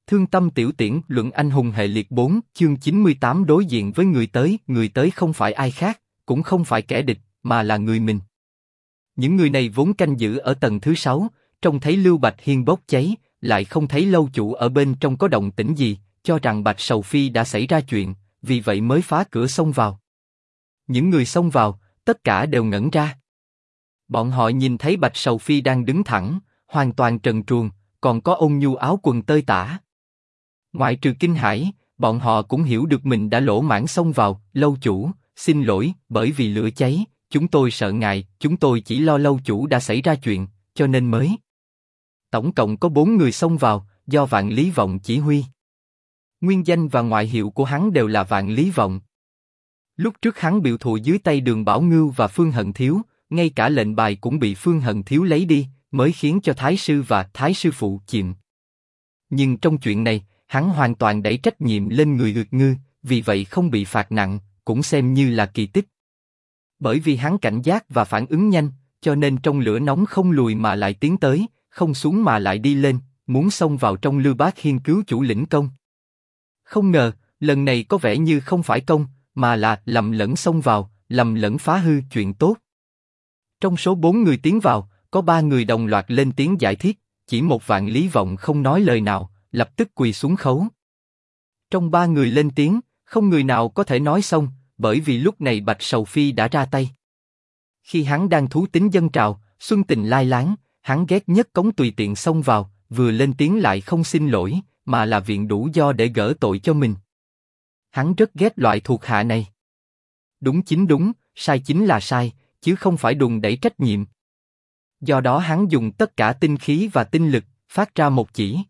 Thương tâm tiểu tiễn luận anh hùng hệ liệt 4, chương 98 đối diện với người tới không phải ai khác, cũng không phải kẻ địch, mà là người mình. Những người này vốn canh giữ ở tầng thứ 6, trông thấy Lưu Bạch Hiên bốc cháy, lại không thấy lâu chủ ở bên trong có động tĩnh gì, cho rằng Bạch Sầu Phi đã xảy ra chuyện, vì vậy mới phá cửa xông vào. Những người xông vào, tất cả đều ngẩn ra. Bọn họ nhìn thấy Bạch Sầu Phi đang đứng thẳng, hoàn toàn trần truồng, còn có ôn nhu áo quần tơi tả. Ngoại trừ kinh hãi, bọn họ cũng hiểu được mình đã lỗ mãng xông vào. Lâu chủ, xin lỗi, bởi vì lửa cháy, chúng tôi sợ ngài, chúng tôi chỉ lo lâu chủ đã xảy ra chuyện, cho nên mới. Tổng cộng có 4 người xông vào, do Vạn Lý Vọng chỉ huy. Nguyên danh và ngoại hiệu của hắn đều là Vạn Lý Vọng. Lúc trước hắn biểu thụ dưới tay Đường Bảo Ngưu và Phương Hận Thiếu, ngay cả lệnh bài cũng bị Phương Hận Thiếu lấy đi, mới khiến cho Thái sư và Thái sư phụ chìm. Nhưng trong chuyện này, hắn hoàn toàn đẩy trách nhiệm lên người Ngược Ngư, vì vậy không bị phạt nặng, cũng xem như là kỳ tích. Bởi vì hắn cảnh giác và phản ứng nhanh, cho nên trong lửa nóng không lùi mà lại tiến tới, không xuống mà lại đi lên, muốn xông vào trong Lưu Bác Hiên cứu chủ lĩnh công. Không ngờ, lần này có vẻ như không phải công, mà là lầm lẫn xông vào, lầm lẫn phá hư chuyện tốt. Trong số 4 người tiến vào, có 3 người đồng loạt lên tiếng giải thích, chỉ một Vạn Lý Vọng không nói lời nào, lập tức quỳ xuống khấu. Trong 3 người lên tiếng, không người nào có thể nói xong, bởi vì lúc này Bạch Sầu Phi đã ra tay. Khi hắn đang thú tính dâng trào, xuân tình lai láng, hắn ghét nhất cống tùy tiện xông vào, vừa lên tiếng lại không xin lỗi, mà là viện đủ do để gỡ tội cho mình. Hắn rất ghét loại thuộc hạ này. Đúng chính đúng, sai chính là sai, chứ không phải đùn đẩy trách nhiệm. Do đó hắn dùng tất cả tinh khí và tinh lực, phát ra một chỉ.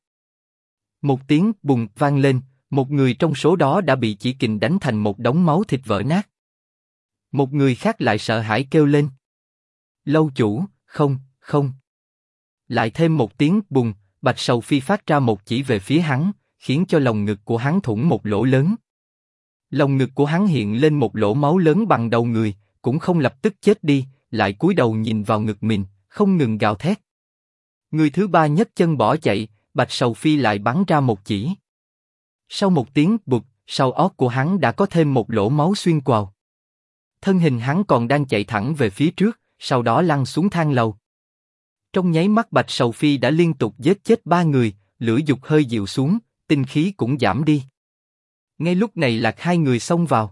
Một tiếng bùng vang lên, một người trong số đó đã bị chỉ kình đánh thành một đống máu thịt vỡ nát. Một người khác lại sợ hãi kêu lên. Lâu chủ, không, không. Lại thêm một tiếng bùng, Bạch Sầu Phi phát ra một chỉ về phía hắn, khiến cho lồng ngực của hắn thủng một lỗ lớn. Lồng ngực của hắn hiện lên một lỗ máu lớn bằng đầu người, cũng không lập tức chết đi, lại cúi đầu nhìn vào ngực mình, không ngừng gào thét. Người thứ ba nhấc chân bỏ chạy, Bạch Sầu Phi lại bắn ra một chỉ. Sau một tiếng bụt, sau ót của hắn đã có thêm một lỗ máu xuyên quào. Thân hình hắn còn đang chạy thẳng về phía trước, sau đó lăn xuống thang lầu. Trong nháy mắt Bạch Sầu Phi đã liên tục giết chết 3 người, lửa dục hơi dịu xuống, tinh khí cũng giảm đi. Ngay lúc này Lạc 2 người xông vào.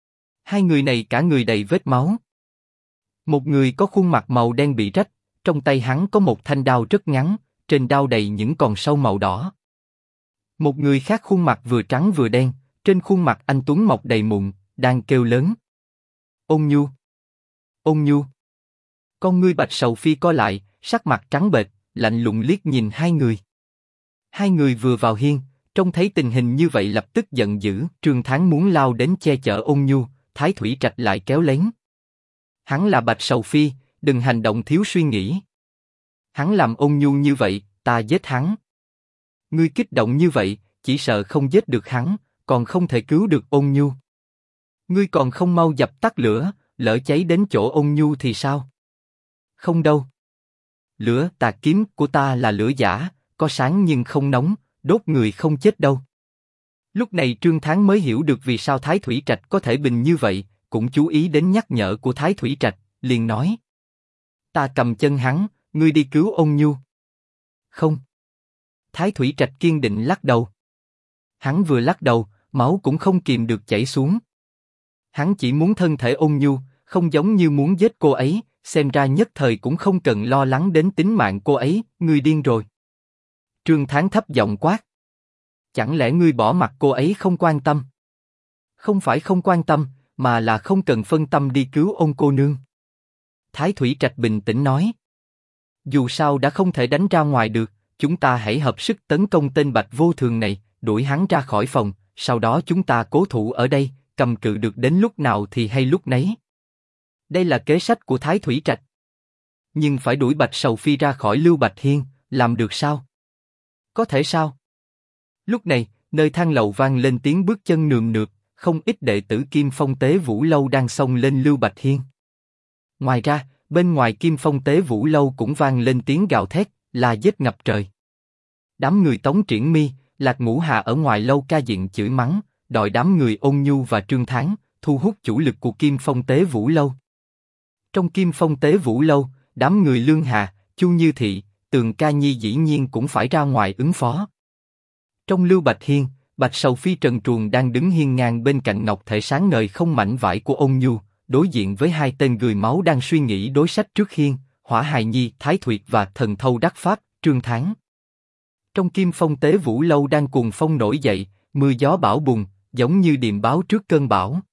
2 người này cả người đầy vết máu. Một người có khuôn mặt màu đen bị rách, trong tay hắn có một thanh đao rất ngắn, trên đao đầy những con sâu màu đỏ. Một người khác khuôn mặt vừa trắng vừa đen, trên khuôn mặt anh tuấn mọc đầy mụn, đang kêu lớn. Ôn Nhu, Ôn Nhu. Con ngươi Bạch Sầu Phi co lại, sắc mặt trắng bệch, lạnh lùng liếc nhìn 2 người. 2 người vừa vào hiên, trông thấy tình hình như vậy lập tức giận dữ. Trương Thắng muốn lao đến che chở Ôn Nhu, Thái Thủy Trạch lại kéo lén. Hắn là Bạch Sầu Phi, đừng hành động thiếu suy nghĩ. Hắn làm Ôn Nhu như vậy, ta giết hắn. Ngươi kích động như vậy, chỉ sợ không giết được hắn, còn không thể cứu được Ôn Nhu. Ngươi còn không mau dập tắt lửa, lỡ cháy đến chỗ Ôn Nhu thì sao? Không đâu. Lửa tà kiếm của ta là lửa giả, có sáng nhưng không nóng, đốt người không chết đâu. Lúc này Trương Thắng mới hiểu được vì sao Thái Thủy Trạch có thể bình như vậy, cũng chú ý đến nhắc nhở của Thái Thủy Trạch, liền nói. Ta cầm chân hắn, ngươi đi cứu Ôn Nhu. Không. Thái Thủy Trạch kiên định lắc đầu. Hắn vừa lắc đầu, máu cũng không kìm được chảy xuống. Hắn chỉ muốn thân thể Ôn Nhu, không giống như muốn giết cô ấy, xem ra nhất thời cũng không cần lo lắng đến tính mạng cô ấy. Ngươi điên rồi. Trương Thắng thấp giọng quát. Chẳng lẽ ngươi bỏ mặc cô ấy không quan tâm? Không phải không quan tâm, mà là không cần phân tâm đi cứu Ôn cô nương. Thái Thủy Trạch bình tĩnh nói. Dù sao đã không thể đánh ra ngoài được, chúng ta hãy hợp sức tấn công tên Bạch Vô Thường này, đuổi hắn ra khỏi phòng, sau đó chúng ta cố thủ ở đây, cầm cự được đến lúc nào thì hay lúc nấy. Đây là kế sách của Thái Thủy Trạch. Nhưng phải đuổi Bạch Sầu Phi ra khỏi Lưu Bạch Hiên, làm được sao? Có thể sao? Lúc này, nơi thang lầu vang lên tiếng bước chân nườm nượp, không ít đệ tử Kim Phong Tế Vũ Lâu đang xông lên Lưu Bạch Hiên. Ngoài ra, bên ngoài Kim Phong Tế Vũ Lâu cũng vang lên tiếng gào thét, la giết ngập trời. Đám người Tống Triển Mi, Lạc Ngũ Hà ở ngoài lâu ca diện chửi mắng, đòi đám người Ôn Nhu và Trương Thán thu hút chủ lực của Kim Phong Tế Vũ lâu. Trong Kim Phong Tế Vũ lâu, đám người Lương Hà, Chu Như Thị, Tường Ca Nhi dĩ nhiên cũng phải ra ngoài ứng phó. Trong Lưu Bạch Hiên, Bạch Sầu Phi trần truồng đang đứng hiên ngang bên cạnh ngọc thể sáng ngời không mảnh vải của Ôn Nhu, đối diện với hai tên người máu đang suy nghĩ đối sách trước hiên, Hỏa Hài Nhi, Thái Thuyệt và Thần Thâu Đắc Pháp, Trương Thán. Trong Kim Phong Tế Vũ lâu đang cuồng phong nổi dậy, mưa gió bão bùng, giống như điềm báo trước cơn bão.